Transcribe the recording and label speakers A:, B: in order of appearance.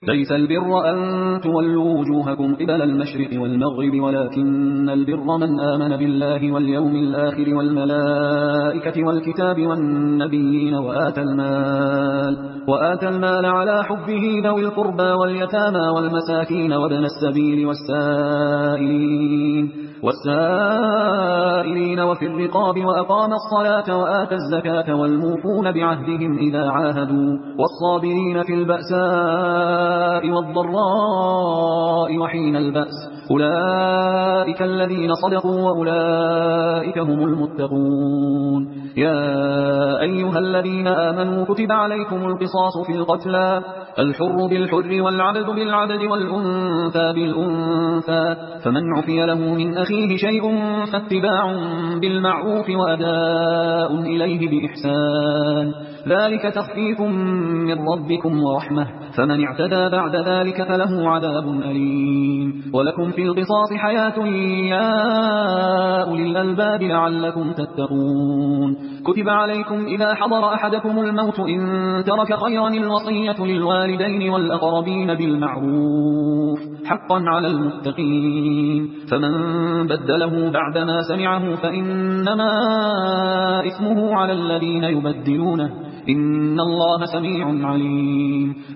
A: ليس البر أن تولوا وجوهكم قبل المشرق والمغرب ولكن البر من آمن بالله واليوم الآخر والملائكة والكتاب والنبيين وآتى المال على حبه ذوي القربى واليتامى والمساكين وابن السبيل والسائلين وفي الرقاب وأقام الصلاة وآتى الزكاة والموفون بعهدهم إذا عاهدوا والصابرين في البأساء والضراء وحين البأس أولئك الذين صدقوا وأولئك هم المتقون. يا أيها الذين آمنوا كتب عليكم القصاص في القتلى الحر بالحر والعبد بالعبد والأنثى بالأنثى فمن عفي له من أخيه شيء فاتباع بالمعروف وأداء إليه بإحسان ذلك تخفيف من ربكم ورحمة فمن اعتدى بعد ذلك فله عذاب أليم. ولكم في القصاص حياة يا أولي الألباب لعلكم تتقون. كتب عليكم إذا حضر أحدكم الموت إن ترك خيرا الوصية للوالدين والأقربين بالمعروف حقا على المتقين فمن بدله بعدما سمعه فإنما إثمه على الذين يبدلونه إن الله سميع عليم.